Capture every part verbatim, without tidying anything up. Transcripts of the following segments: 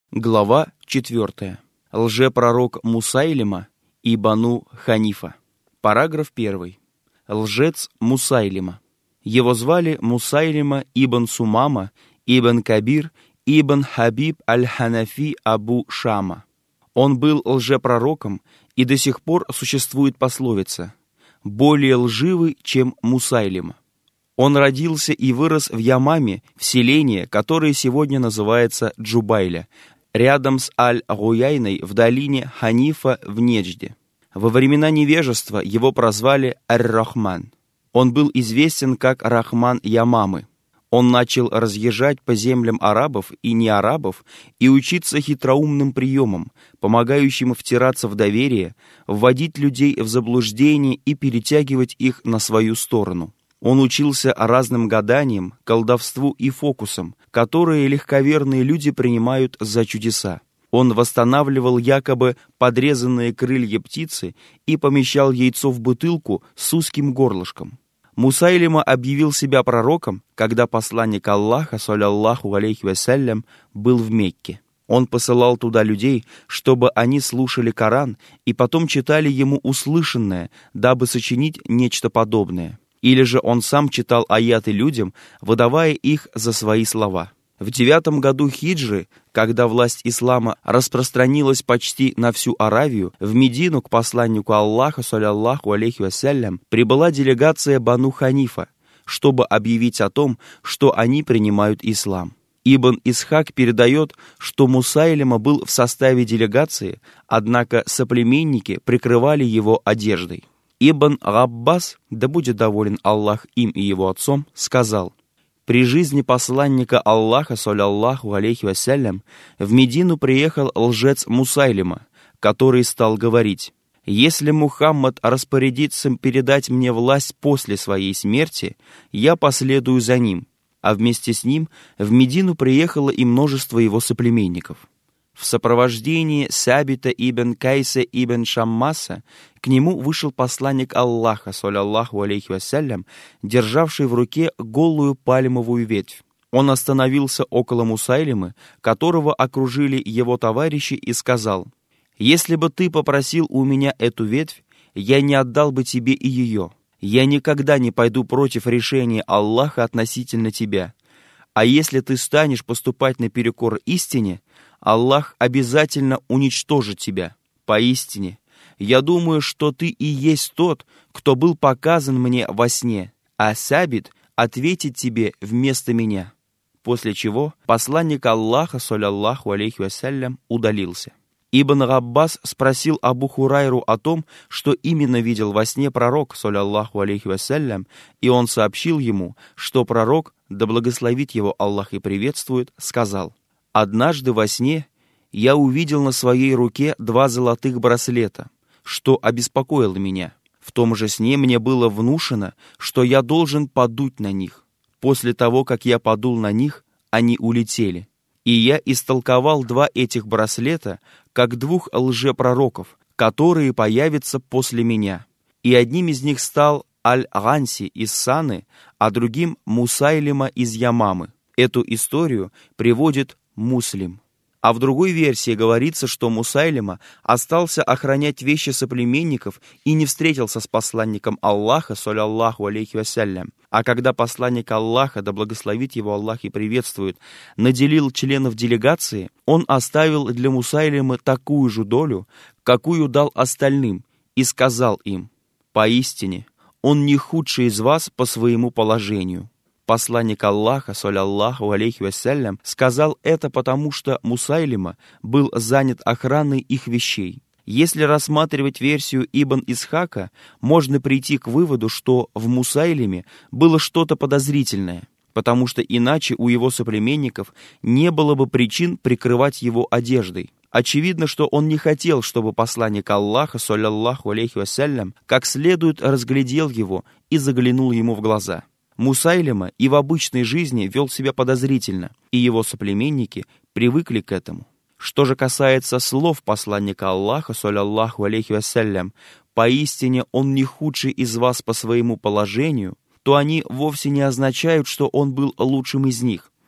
Глава четвертая. Лжепророк Мусайлима и Бану Ханифа. Параграф первый. Лжец Мусайлима. Его звали Мусайлима ибн Сумама, ибн Кабир, ибн Хабиб аль-Ханафи Абу Шама. Он был лжепророком, и до сих пор существует пословица «более лживый, чем Мусайлима». Он родился и вырос в Ямаме, в селении, которое сегодня называется Джубайля, рядом с Аль-Гуяйной в долине Ханифа в Неджде. Во времена невежества его прозвали Ар-Рахман. Он был известен как Рахман Ямамы. Он начал разъезжать по землям арабов и неарабов и учиться хитроумным приемам, помогающим втираться в доверие, вводить людей в заблуждение и перетягивать их на свою сторону. Он учился разным гаданиям, колдовству и фокусам, которые легковерные люди принимают за чудеса. Он восстанавливал якобы подрезанные крылья птицы и помещал яйцо в бутылку с узким горлышком. Мусайлима объявил себя пророком, когда посланник Аллаха, саллаллаху алейхи вассалям, был в Мекке. Он посылал туда людей, чтобы они слушали Коран и потом читали ему услышанное, дабы сочинить нечто подобное. Или же он сам читал аяты людям, выдавая их за свои слова. В девятом году хиджры, когда власть ислама распространилась почти на всю Аравию, в Медину к посланнику Аллаха, саллаллаху алейхи вассалям, прибыла делегация Бану Ханифа, чтобы объявить о том, что они принимают ислам. Ибн Исхак передает, что Мусайлима был в составе делегации, однако соплеменники прикрывали его одеждой. Ибн Габбас, да будет доволен Аллах им и его отцом, сказал: при жизни посланника Аллаха, саллаллаху алейхи вассалям, в Медину приехал лжец Мусайлима, который стал говорить: если Мухаммад распорядится передать мне власть после своей смерти, я последую за ним. А вместе с ним в Медину приехало и множество его соплеменников. В сопровождении Сабита ибн Кайса ибн Шаммаса к нему вышел посланник Аллаха, саллаллаху алейхи вассалям, державший в руке голую пальмовую ветвь. Он остановился около Мусайлимы, которого окружили его товарищи, и сказал: «Если бы ты попросил у меня эту ветвь, я не отдал бы тебе и ее. Я никогда не пойду против решения Аллаха относительно тебя. А если ты станешь поступать наперекор истине, Аллах обязательно уничтожит тебя. Поистине, я думаю, что ты и есть тот, кто был показан мне во сне, а Сабит ответит тебе вместо меня». После чего посланник Аллаха, саллаллаху алейхи вассалям, удалился. Ибн Габбас спросил Абу Хурайру о том, что именно видел во сне пророк, саллаллаху алейхи вассалям, и он сообщил ему, что пророк, да благословит его Аллах и приветствует, сказал: «Однажды во сне я увидел на своей руке два золотых браслета, что обеспокоило меня. В том же сне мне было внушено, что я должен подуть на них. После того, как я подул на них, они улетели. И я истолковал два этих браслета как двух лжепророков, которые появятся после меня. И одним из них стал Аль-Ганси из Саны, а другим Мусайлима из Ямамы». Эту историю приводит Муслим. А в другой версии говорится, что Мусайлима остался охранять вещи соплеменников и не встретился с посланником Аллаха, саллаллаху алейхи вассалям. А когда посланник Аллаха, да благословит его Аллах и приветствует, наделил членов делегации, он оставил для Мусайлимы такую же долю, какую дал остальным, и сказал им: «Поистине, он не худший из вас по своему положению». Посланник Аллаха, саллаллаху алейхи вассалям, сказал это потому, что Мусайлима был занят охраной их вещей. Если рассматривать версию Ибн Исхака, можно прийти к выводу, что в Мусайлиме было что-то подозрительное, потому что иначе у его соплеменников не было бы причин прикрывать его одеждой. Очевидно, что он не хотел, чтобы посланник Аллаха, саллаллаху алейхи вассалям, как следует разглядел его и заглянул ему в глаза. Мусайлима и в обычной жизни вел себя подозрительно, и его соплеменники привыкли к этому. Что же касается слов посланника Аллаха, саллаллаху алейхи вассалям, «поистине он не худший из вас по своему положению», то они вовсе не означают, что он был лучшим из них.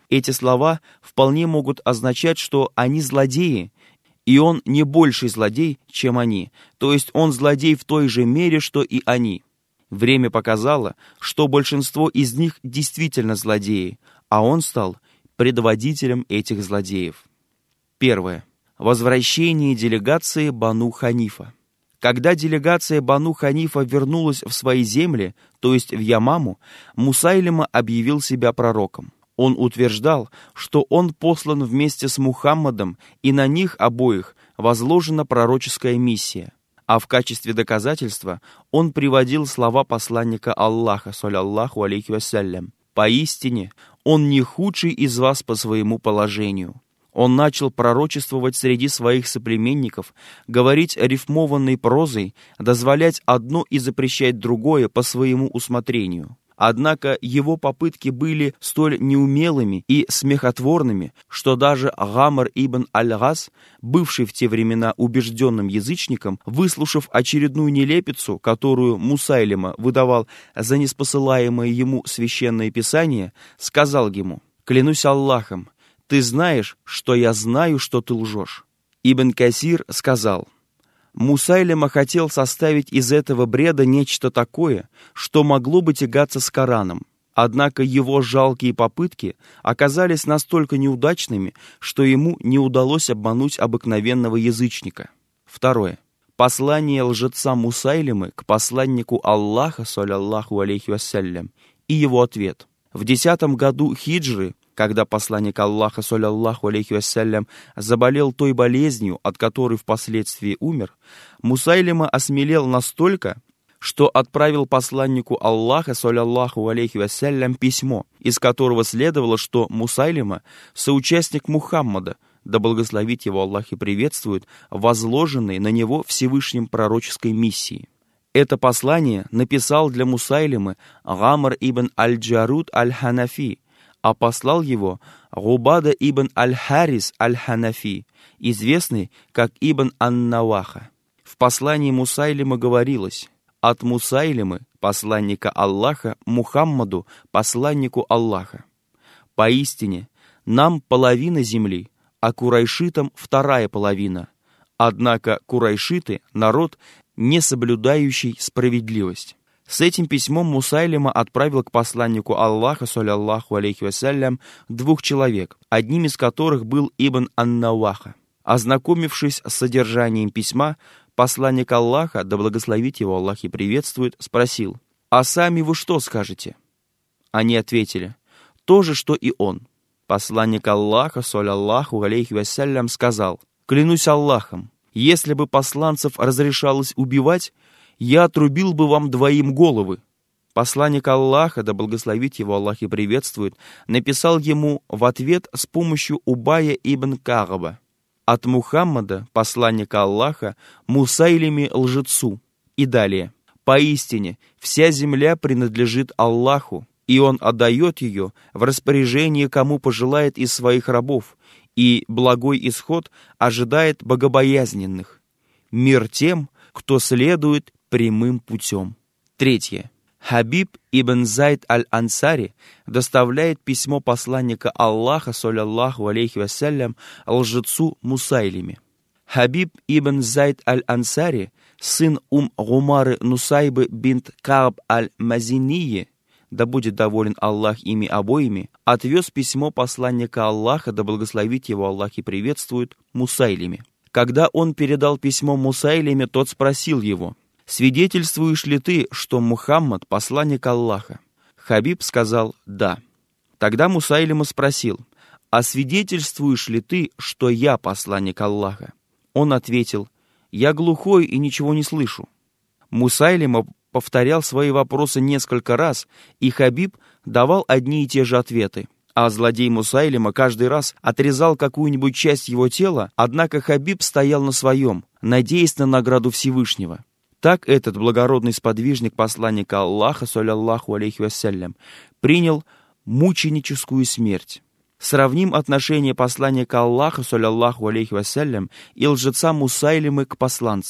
Эти слова вполне могут означать, что они злодеи, и он не больший злодей, чем они, то есть он злодей в той же мере, что и они. Время показало, что большинство из них действительно злодеи, а он стал предводителем этих злодеев. Первое. Возвращение делегации Бану Ханифа. Когда делегация Бану Ханифа вернулась в свои земли, то есть в Ямаму, Мусайлима объявил себя пророком. Он утверждал, что он послан вместе с Мухаммадом, и на них обоих возложена пророческая миссия. А в качестве доказательства он приводил слова посланника Аллаха, саллаллаху алейхи вассалям: «Поистине, он не худший из вас по своему положению». Он начал пророчествовать среди своих соплеменников, говорить рифмованной прозой, дозволять одно и запрещать другое по своему усмотрению. Однако его попытки были столь неумелыми и смехотворными, что даже Гамр ибн аль-Гас, бывший в те времена убежденным язычником, выслушав очередную нелепицу, которую Мусайлима выдавал за неспосылаемое ему священное писание, сказал ему: «Клянусь Аллахом, ты знаешь, что я знаю, что ты лжешь». Ибн Касир сказал: Мусайлима хотел составить из этого бреда нечто такое, что могло бы тягаться с Кораном. Однако его жалкие попытки оказались настолько неудачными, что ему не удалось обмануть обыкновенного язычника. Второе. Послание лжеца Мусайлимы к посланнику Аллаха, саллаллаху алейхи вассалям, и его ответ. В десятом году хиджры, когда посланник Аллаха, саллаллаху алейхи вассалям, заболел той болезнью, от которой впоследствии умер, Мусайлима осмелел настолько, что отправил посланнику Аллаха, саллаллаху алейхи вассалям, письмо, из которого следовало, что Мусайлима — соучастник Мухаммада, да благословит его Аллах и приветствует, возложенной на него Всевышним пророческой миссии. Это послание написал для Мусайлимы Гамр ибн аль-Джарут аль-Ханафи, а послал его Губада ибн аль-Харис аль-Ханафи, известный как Ибн ан-Наваха. В послании Мусайлимы говорилось: «От Мусайлимы, посланника Аллаха, Мухаммаду, посланнику Аллаха. Поистине, нам половина земли, а курайшитам вторая половина. Однако курайшиты — народ, не соблюдающий справедливость». С этим письмом Мусайлима отправил к посланнику Аллаха, саллаллаху алейхи вассалям, двух человек, одним из которых был Ибн ан-Наваха. Ознакомившись с содержанием письма, посланник Аллаха, да благословит его Аллах и приветствует, спросил: «А сами вы что скажете?» Они ответили: «То же, что и он». Посланник Аллаха, саллаллаху алейхи вассалям, сказал: «Клянусь Аллахом, если бы посланцев разрешалось убивать, я отрубил бы вам двоим головы». Посланник Аллаха, да благословит его Аллах и приветствует, написал ему в ответ с помощью Убая ибн Кааба: «От Мухаммада, посланника Аллаха, Мусайлиме лжецу». И далее: «Поистине, вся земля принадлежит Аллаху, и Он отдает ее в распоряжение, кому пожелает из своих рабов, и благой исход ожидает богобоязненных. Мир тем, кто следует прямым путем». Третье. Хабиб ибн Зайд аль-Ансари доставляет письмо посланника Аллаха, саллаллаху алейхи вассалям, лжецу Мусайлиме. Хабиб ибн Зайд аль-Ансари, сын Ум Гумары Нусайбы бинт Кааб аль-Мазинии, да будет доволен Аллах ими обоими, отвез письмо посланника Аллаха, да благословит его Аллах и приветствует, Мусайлиме. Когда он передал письмо Мусайлиме, тот спросил его: «Свидетельствуешь ли ты, что Мухаммад — посланник Аллаха?» Хабиб сказал: «Да». Тогда Мусайлима спросил: «А свидетельствуешь ли ты, что я посланник Аллаха?» Он ответил: «Я глухой и ничего не слышу». Мусайлима повторял свои вопросы несколько раз, и Хабиб давал одни и те же ответы. А злодей Мусайлима каждый раз отрезал какую-нибудь часть его тела, однако Хабиб стоял на своем, надеясь на награду Всевышнего. Так этот благородный сподвижник посланника Аллаха, саллаллаху алейхи вассалям, принял мученическую смерть. Сравним отношение посланника Аллаха, саллаллаху алейхи вассалям, и лжеца Мусайлимы к посланцам.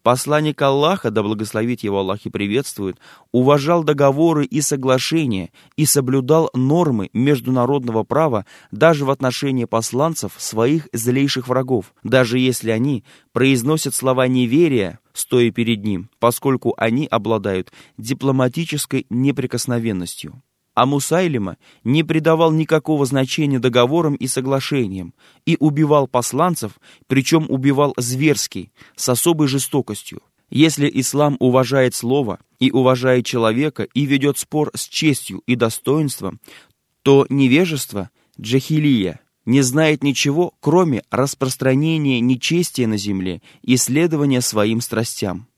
Посланник Аллаха, да благословит его Аллах и приветствует, уважал договоры и соглашения и соблюдал нормы международного права даже в отношении посланцев своих злейших врагов, даже если они произносят слова неверия, стоя перед ним, поскольку они обладают дипломатической неприкосновенностью. А Мусайлима не придавал никакого значения договорам и соглашениям и убивал посланцев, причем убивал зверски, с особой жестокостью. Если ислам уважает слово и уважает человека и ведет спор с честью и достоинством, то невежество, джахилия, не знает ничего, кроме распространения нечестия на земле и следования своим страстям.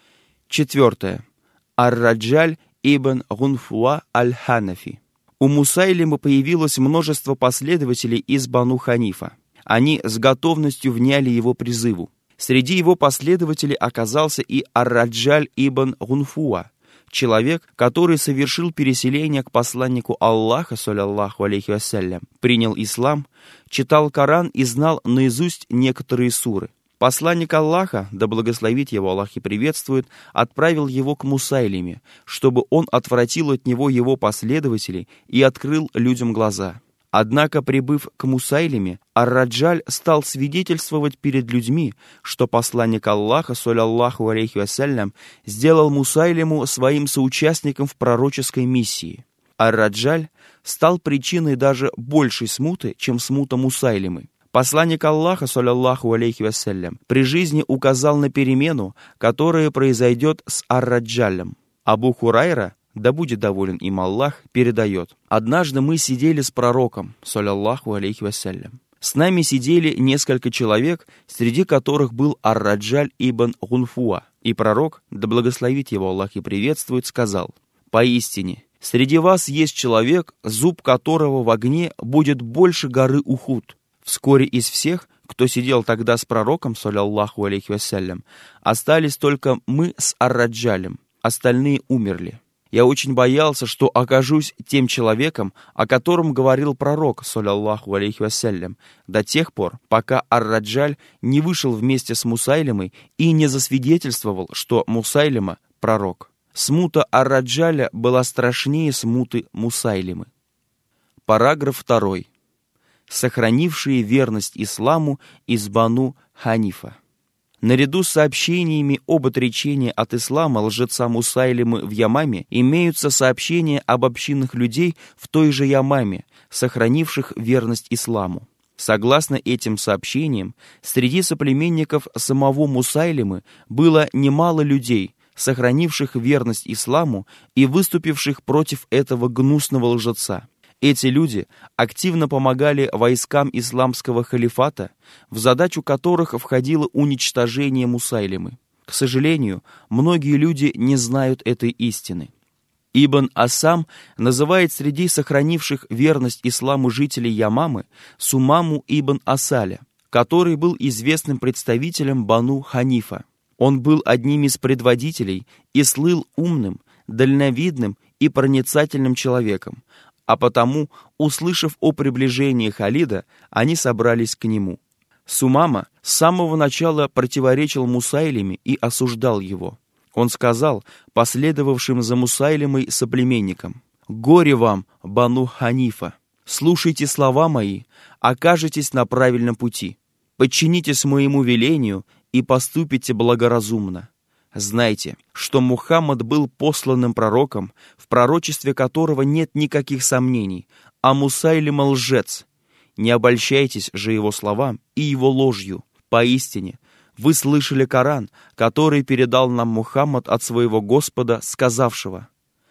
Четвертое. Ар-Раджаль ибн Гунфуа аль-Ханафи. У Мусайлимы появилось множество последователей из Бану Ханифа. Они с готовностью вняли его призыву. Среди его последователей оказался и Ар-Раджаль ибн Гунфуа, человек, который совершил переселение к посланнику Аллаха, саллаллаху алейхи вассалям, принял ислам, читал Коран и знал наизусть некоторые суры. Посланник Аллаха, да благословит его Аллах и приветствует, отправил его к Мусайлиме, чтобы он отвратил от него его последователей и открыл людям глаза. Однако, прибыв к Мусайлиме, Ар-Раджаль стал свидетельствовать перед людьми, что посланник Аллаха, саллаллаху алейхи вассалям, сделал Мусайлиму своим соучастником в пророческой миссии. Ар-Раджаль стал причиной даже большей смуты, чем смута Мусайлимы. Посланник Аллаха, саллаллаху алейхи вассалям, при жизни указал на перемену, которая произойдет с Ар-Раджалем. Абу Хурайра, да будет доволен им Аллах, передает: «Однажды мы сидели с пророком, саллаллаху алейхи вассалям. С нами сидели несколько человек, среди которых был Ар-Раджаль ибн Гунфуа. И пророк, да благословит его Аллах и приветствует, сказал: поистине, среди вас есть человек, зуб которого в огне будет больше горы Ухуд». Вскоре из всех, кто сидел тогда с пророком, саллаллаху алейхи вассалям, остались только мы с Ар-Раджалем, остальные умерли. Я очень боялся, что окажусь тем человеком, о котором говорил пророк, саллаллаху алейхи вассалям, до тех пор, пока Ар-Раджаль не вышел вместе с Мусайлимой и не засвидетельствовал, что Мусайлима — пророк. Смута Ар-Раджаля была страшнее смуты Мусайлимы. Параграф второй. Сохранившие верность исламу из Бану Ханифа. Наряду с сообщениями об отречении от ислама лжеца Мусайлимы в Ямаме имеются сообщения об общинах людей в той же Ямаме, сохранивших верность исламу. Согласно этим сообщениям, среди соплеменников самого Мусайлимы было немало людей, сохранивших верность исламу и выступивших против этого гнусного лжеца. Эти люди активно помогали войскам исламского халифата, в задачу которых входило уничтожение Мусайлимы. К сожалению, многие люди не знают этой истины. Ибн Асам называет среди сохранивших верность исламу жителей Ямамы Сумаму ибн Асаля, который был известным представителем Бану Ханифа. Он был одним из предводителей и слыл умным, дальновидным и проницательным человеком, а потому, услышав о приближении Халида, они собрались к нему. Сумама с самого начала противоречил Мусайлиме и осуждал его. Он сказал последовавшим за Мусайлимой соплеменникам: «Горе вам, Бану Ханифа! Слушайте слова мои, окажетесь на правильном пути. Подчинитесь моему велению и поступите благоразумно. Знайте, что Мухаммад был посланным пророком, в пророчестве которого нет никаких сомнений, а Мусайлима лжец. Не обольщайтесь же его словам и его ложью. Поистине, вы слышали Коран, который передал нам Мухаммад от своего Господа, сказавшего: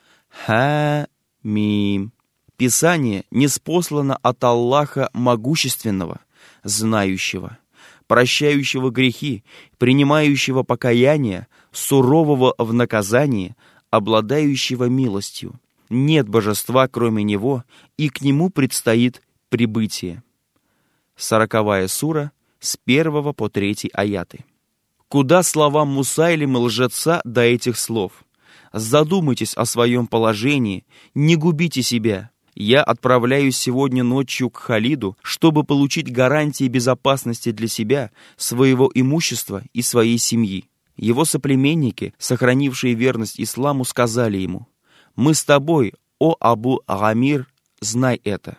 Ха-мим. Писание ниспослано от Аллаха Могущественного, Знающего, прощающего грехи, принимающего покаяние, сурового в наказании, обладающего милостью. Нет божества, кроме Него, и к Нему предстоит прибытие. Сороковая сура, с первого по третий аяты. Куда словам Мусайлимы лжеца до этих слов? Задумайтесь о своем положении, не губите себя. Я отправляюсь сегодня ночью к Халиду, чтобы получить гарантии безопасности для себя, своего имущества и своей семьи. Его соплеменники, сохранившие верность исламу, сказали ему: «Мы с тобой, о Абу Гамир, знай это».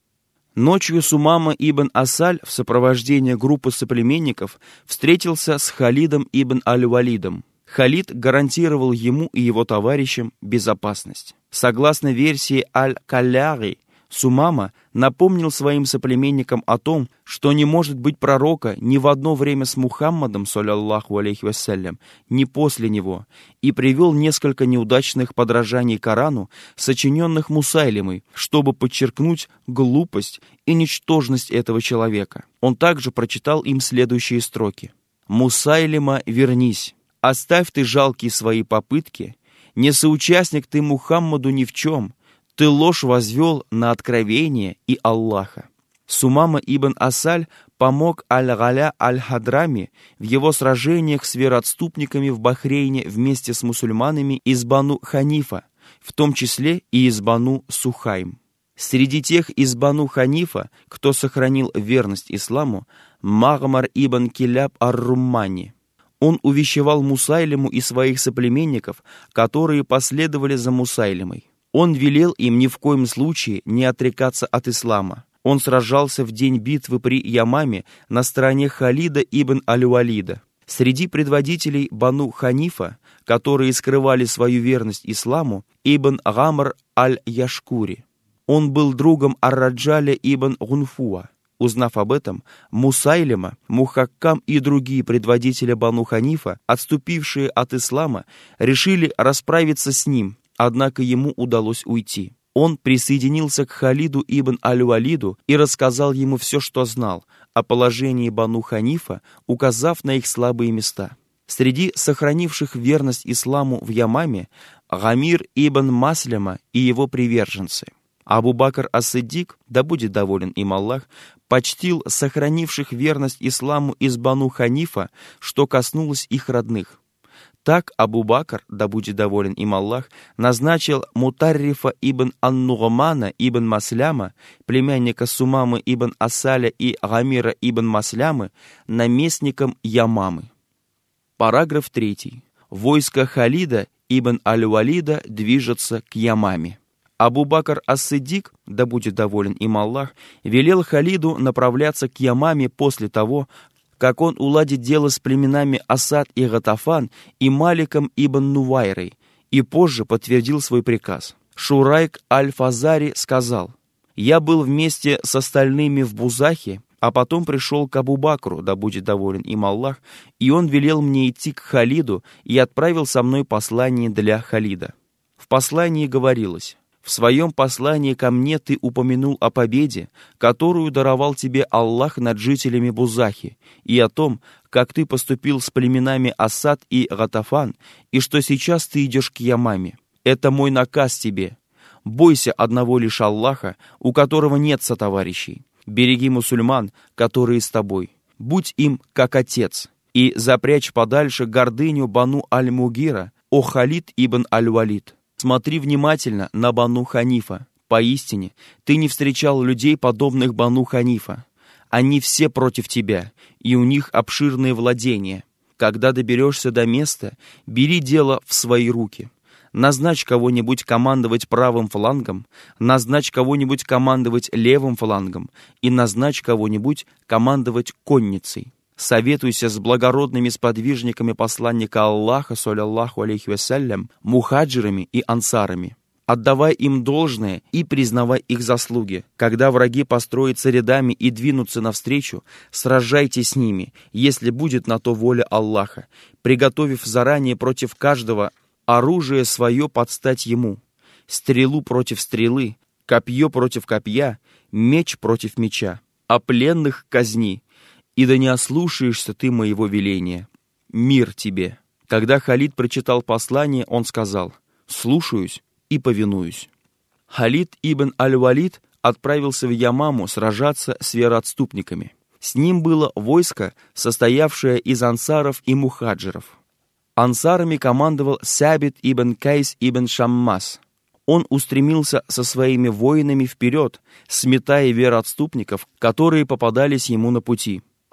Ночью Сумама ибн Асаль в сопровождении группы соплеменников встретился с Халидом ибн Аль-Валидом. Халид гарантировал ему и его товарищам безопасность. Согласно версии Аль-Калляри, Сумама напомнил своим соплеменникам о том, что не может быть пророка ни в одно время с Мухаммадом, саллаллаху алейхи вассалям, ни после него, и привел несколько неудачных подражаний Корану, сочиненных Мусайлимой, чтобы подчеркнуть глупость и ничтожность этого человека. Он также прочитал им следующие строки: «Мусайлима, вернись, оставь ты жалкие свои попытки, не соучастник ты Мухаммаду ни в чем, ты ложь возвел на откровение и Аллаха». Сумама ибн Асаль помог Аль-Галя Аль-Хадрами в его сражениях с вероотступниками в Бахрейне вместе с мусульманами из Бану Ханифа, в том числе и из Бану Сухайм. Среди тех из Бану Ханифа, кто сохранил верность исламу, Магмар ибн Киляб ар-Руммани. Он увещевал Мусайлиму и своих соплеменников, которые последовали за Мусайлимой. Он велел им ни в коем случае не отрекаться от ислама. Он сражался в день битвы при Ямаме на стороне Халида ибн Аль-Валида. Среди предводителей Бану Ханифа, которые скрывали свою верность исламу, ибн Гамр Аль-Яшкури. Он был другом Ар-Раджаля ибн Гунфуа. Узнав об этом, Мусайлима, Мухаккам и другие предводители Бану Ханифа, отступившие от ислама, решили расправиться с ним, однако ему удалось уйти. Он присоединился к Халиду ибн Аль-Валиду и рассказал ему все, что знал о положении Бану Ханифа, указав на их слабые места. Среди сохранивших верность исламу в Ямаме Гамир ибн Масляма и его приверженцы. Абу Бакр ас-Сиддик, да будет доволен им Аллах, почтил сохранивших верность исламу из Бану Ханифа, что коснулось их родных. Так Абу Бакр, да будет доволен им Аллах, назначил Мутаррифа ибн Ан-Нугмана ибн Масляма, племянника Сумамы ибн Асаля и Гамира ибн Маслямы, наместником Ямамы. Параграф третий. Войско Халида ибн Аль-Валида движется к Ямаме. Абу Бакр ас-Сиддик, да будет доволен им Аллах, велел Халиду направляться к Ямаме после того, как он уладит дело с племенами Асад и Гатафан и Маликом ибн Нувайрой, и позже подтвердил свой приказ. Шурайк аль-Фазари сказал: «Я был вместе с остальными в Бузахе, а потом пришел к Абу Бакру, да будет доволен им Аллах, и он велел мне идти к Халиду и отправил со мной послание для Халида. В послании говорилось: в своем послании ко мне ты упомянул о победе, которую даровал тебе Аллах над жителями Бузахи, и о том, как ты поступил с племенами Асад и Гатафан, и что сейчас ты идешь к Ямаме. Это мой наказ тебе. Бойся одного лишь Аллаха, у которого нет сотоварищей. Береги мусульман, которые с тобой. Будь им как отец, и запрячь подальше гордыню Бану Аль-Мугира, о Халид ибн Аль-Валид. Смотри внимательно на Бану Ханифа. Поистине, ты не встречал людей, подобных Бану Ханифа. Они все против тебя, и у них обширные владения. Когда доберешься до места, бери дело в свои руки. Назначь кого-нибудь командовать правым флангом, назначь кого-нибудь командовать левым флангом и назначь кого-нибудь командовать конницей. Советуйся с благородными сподвижниками посланника Аллаха, саллаллаху алейхи вассалям, мухаджирами и ансарами. Отдавай им должное и признавай их заслуги. Когда враги построятся рядами и двинутся навстречу, сражайтесь с ними, если будет на то воля Аллаха, приготовив заранее против каждого оружие свое под стать ему, стрелу против стрелы, копье против копья, меч против меча, а пленных казни, и да не ослушаешься ты моего веления. Мир тебе». Когда Халид прочитал послание, он сказал: «Слушаюсь и повинуюсь». Халид ибн Аль-Валид отправился в Ямаму сражаться с вероотступниками. С ним было войско, состоявшее из ансаров и мухаджиров. Ансарами командовал Сабит ибн Кайс ибн Шаммас. Он устремился со своими воинами вперед, сметая вероотступников, которые попадались ему на пути.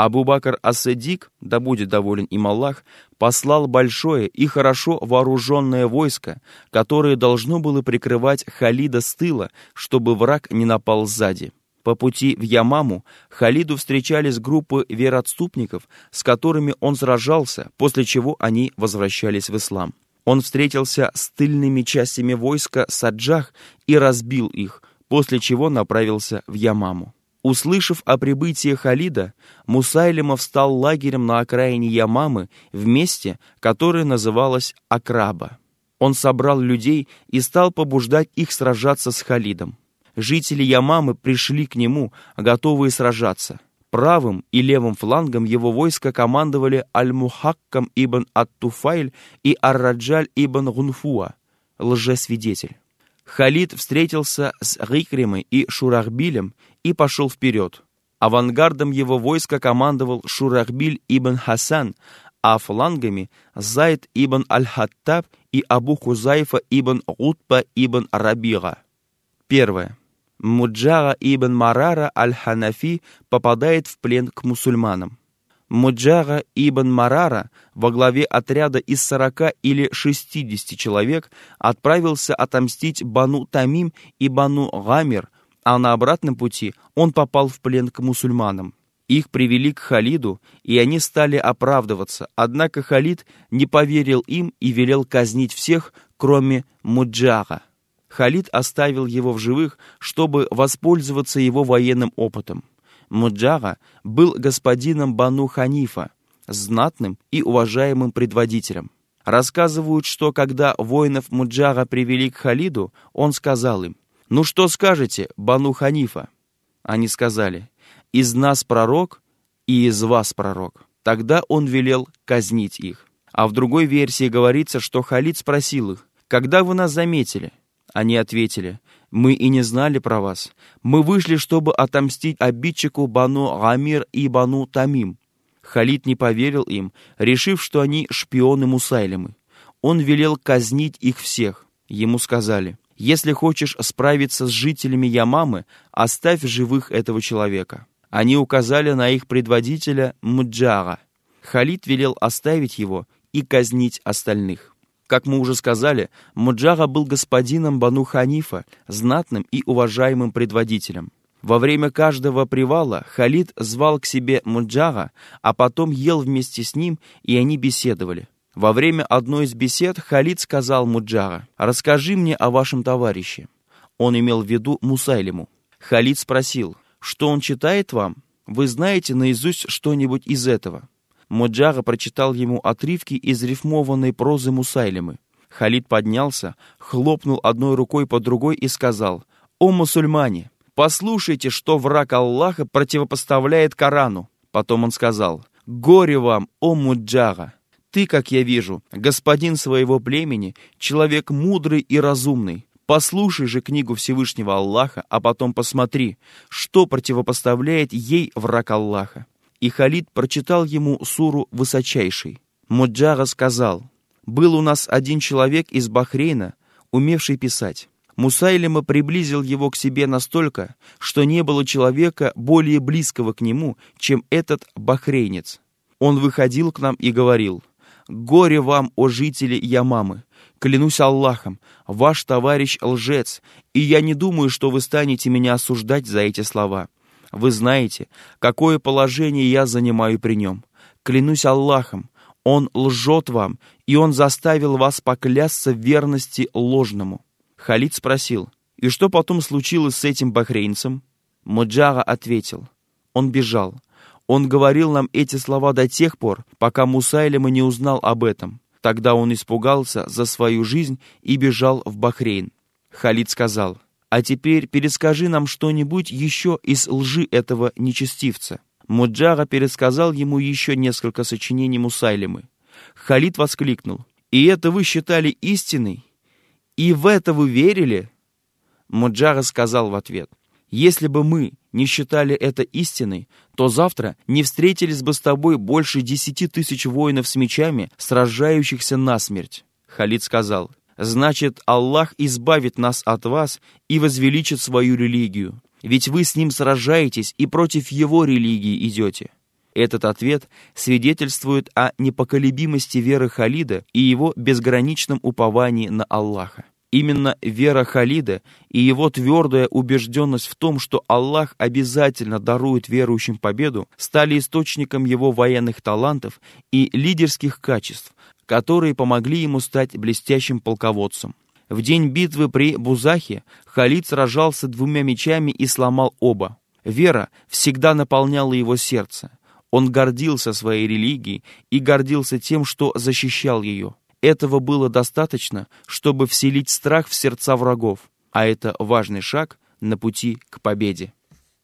Абу-Бакр ас-Сиддик, да будет доволен им Аллах, послал большое и хорошо вооруженное войско, которое должно было прикрывать Халида с тыла, чтобы враг не напал сзади. По пути в Ямаму Халиду встречались группы вероотступников, с которыми он сражался, после чего они возвращались в ислам. Он встретился с тыльными частями войска Саджах и разбил их, после чего направился в Ямаму. Услышав о прибытии Халида, Мусайлима встал лагерем на окраине Ямамы в месте, которое называлось Акраба. Он собрал людей и стал побуждать их сражаться с Халидом. Жители Ямамы пришли к нему, готовые сражаться. Правым и левым флангом его войска командовали Аль-Мухаккам ибн Ат-Туфайль и Ар-Раджаль ибн Гунфуа, лжесвидетель. Халид встретился с Рикримой и Шурахбилем и пошел вперед. Авангардом его войска командовал Шурахбиль ибн Хасан, а флангами Зайд ибн Аль-Хаттаб и Абу Хузайфа ибн Гутба ибн Рабига. Первое. Муджара ибн Марара аль-Ханафи попадает в плен к мусульманам. Муджара ибн Марара во главе отряда из сорока или шестидесяти человек отправился отомстить Бану Тамим и Бану Гамир, а на обратном пути он попал в плен к мусульманам. Их привели к Халиду, и они стали оправдываться, однако Халид не поверил им и велел казнить всех, кроме Муджара. Халид оставил его в живых, чтобы воспользоваться его военным опытом. Муджара был господином Бану Ханифа, знатным и уважаемым предводителем. Рассказывают, что когда воинов Муджара привели к Халиду, он сказал им: «Ну что скажете, Бану Ханифа?» Они сказали: «Из нас пророк и из вас пророк». Тогда он велел казнить их. А в другой версии говорится, что Халид спросил их: «Когда вы нас заметили?» Они ответили: «Мы и не знали про вас. Мы вышли, чтобы отомстить обидчику Бану Гамир и Бану Тамим». Халид не поверил им, решив, что они шпионы Мусайлимы. Он велел казнить их всех. Ему сказали: «Если хочешь справиться с жителями Ямамы, оставь живых этого человека». Они указали на их предводителя Муджара. Халид велел оставить его и казнить остальных. Как мы уже сказали, Муджара был господином Бану Ханифа, знатным и уважаемым предводителем. Во время каждого привала Халид звал к себе Муджара, а потом ел вместе с ним, и они беседовали. Во время одной из бесед Халид сказал Муджара: «Расскажи мне о вашем товарище». Он имел в виду Мусайлиму. Халид спросил: «Что он читает вам? Вы знаете наизусть что-нибудь из этого?» Муджара прочитал ему отрывки из рифмованной прозы Мусайлимы. Халид поднялся, хлопнул одной рукой по другой и сказал: «О мусульмане, послушайте, что враг Аллаха противопоставляет Корану». Потом он сказал: «Горе вам, о Муджара! Ты, как я вижу, господин своего племени, человек мудрый и разумный. Послушай же книгу Всевышнего Аллаха, а потом посмотри, что противопоставляет ей враг Аллаха». И Халид прочитал ему суру высочайшей. Муджара сказал: «Был у нас один человек из Бахрейна, умевший писать. Мусайлима приблизил его к себе настолько, что не было человека более близкого к нему, чем этот бахрейнец. Он выходил к нам и говорил: «Горе вам, о жители Ямамы! Клянусь Аллахом, ваш товарищ лжец, и я не думаю, что вы станете меня осуждать за эти слова. Вы знаете, какое положение я занимаю при нем. Клянусь Аллахом, он лжет вам, и он заставил вас поклясться в верности ложному». Халид спросил: «И что потом случилось с этим бахрейнцем?» Муджара ответил: «Он бежал. Он говорил нам эти слова до тех пор, пока Мусайлима не узнал об этом. Тогда он испугался за свою жизнь и бежал в Бахрейн». Халид сказал: «А теперь перескажи нам что-нибудь еще из лжи этого нечестивца». Муджара пересказал ему еще несколько сочинений Мусайлимы. Халид воскликнул: «И это вы считали истиной? И в это вы верили?» Муджара сказал в ответ: «Если бы мы не считали это истиной, то завтра не встретились бы с тобой больше десяти тысяч воинов с мечами, сражающихся насмерть». Халид сказал: «Значит, Аллах избавит нас от вас и возвеличит свою религию. Ведь вы с ним сражаетесь и против его религии идете». Этот ответ свидетельствует о непоколебимости веры Халида и его безграничном уповании на Аллаха. Именно вера Халида и его твердая убежденность в том, что Аллах обязательно дарует верующим победу, стали источником его военных талантов и лидерских качеств, которые помогли ему стать блестящим полководцем. В день битвы при Бузахе Халид сражался двумя мечами и сломал оба. Вера всегда наполняла его сердце. Он гордился своей религией и гордился тем, что защищал ее. Этого было достаточно, чтобы вселить страх в сердца врагов, а это важный шаг на пути к победе.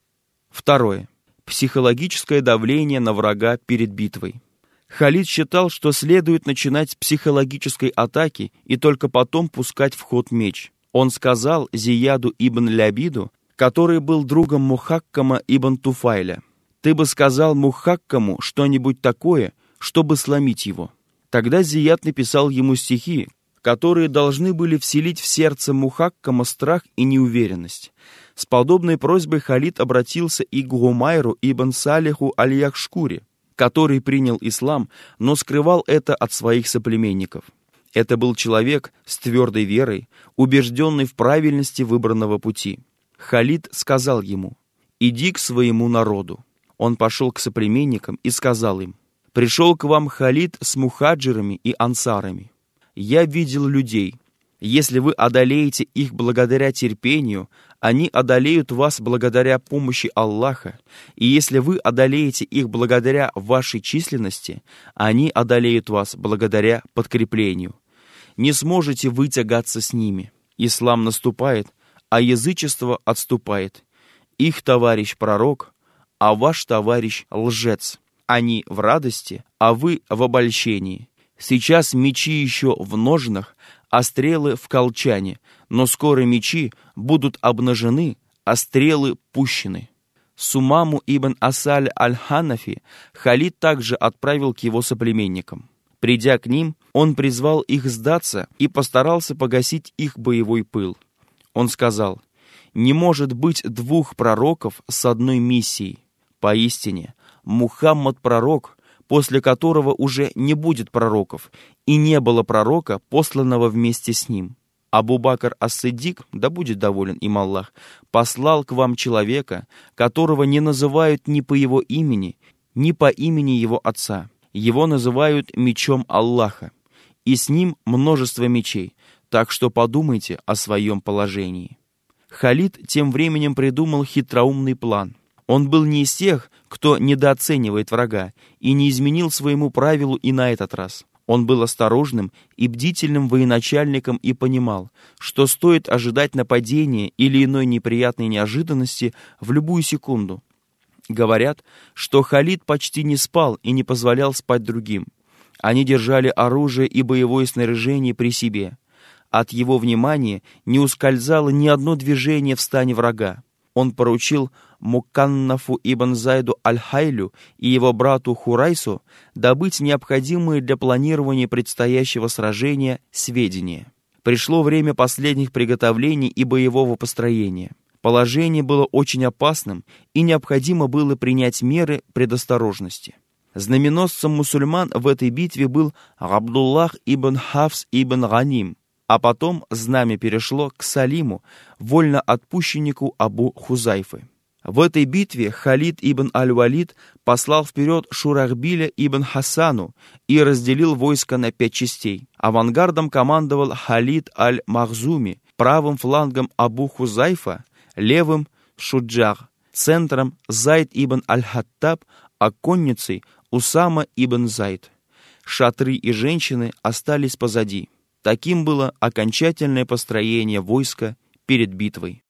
Второе. Психологическое давление на врага перед битвой. Халид считал, что следует начинать с психологической атаки и только потом пускать в ход меч. Он сказал Зияду ибн Лябиду, который был другом Мухаккама ибн Туфайля: «Ты бы сказал Мухаккаму что-нибудь такое, чтобы сломить его». Тогда Зияд написал ему стихи, которые должны были вселить в сердце Мухаккама страх и неуверенность. С подобной просьбой Халид обратился и к Гумайру ибн Салиху аль-Яхшкури, который принял ислам, но скрывал это от своих соплеменников. Это был человек с твердой верой, убежденный в правильности выбранного пути. Халид сказал ему: «Иди к своему народу». Он пошел к соплеменникам и сказал им: «Пришел к вам Халид с мухаджирами и ансарами. Я видел людей. Если вы одолеете их благодаря терпению, они одолеют вас благодаря помощи Аллаха, и если вы одолеете их благодаря вашей численности, они одолеют вас благодаря подкреплению. Не сможете вы тягаться с ними. Ислам наступает, а язычество отступает. Их товарищ пророк, а ваш товарищ лжец. Они в радости, а вы в обольщении. Сейчас мечи еще в ножнах, а стрелы в колчане, но скоро мечи будут обнажены, а стрелы пущены». Сумаму ибн Асаль аль-Ханафи Халид также отправил к его соплеменникам. Придя к ним, он призвал их сдаться и постарался погасить их боевой пыл. Он сказал: «Не может быть двух пророков с одной миссией. Поистине, Мухаммад пророк, после которого уже не будет пророков, и не было пророка, посланного вместе с ним. Абу-Бакр ас-Сиддик, да будет доволен им Аллах, послал к вам человека, которого не называют ни по его имени, ни по имени его отца. Его называют мечом Аллаха, и с ним множество мечей, так что подумайте о своем положении». Халид тем временем придумал хитроумный план. Он был не из тех, кто недооценивает врага, и не изменил своему правилу и на этот раз. Он был осторожным и бдительным военачальником и понимал, что стоит ожидать нападения или иной неприятной неожиданности в любую секунду. Говорят, что Халид почти не спал и не позволял спать другим. Они держали оружие и боевое снаряжение при себе. От его внимания не ускользало ни одно движение в стане врага. Он поручил Муканнафу ибн Зайду аль-Хайлю и его брату Хурайсу добыть необходимые для планирования предстоящего сражения сведения. Пришло время последних приготовлений и боевого построения. Положение было очень опасным, и необходимо было принять меры предосторожности. Знаменосцем мусульман в этой битве был Абдуллах ибн Хафс ибн Ганим, а потом знамя перешло к Салиму, вольноотпущеннику Абу Хузайфы. В этой битве Халид ибн аль-Валид послал вперед Шурахбиля ибн Хасану и разделил войско на пять частей. Авангардом командовал Халид аль-Махзуми, правым флангом Абу Хузайфа, левым Шуджах, центром Зайд ибн аль-Хаттаб, а конницей Усама ибн Зайд. Шатры и женщины остались позади. Таким было окончательное построение войска перед битвой.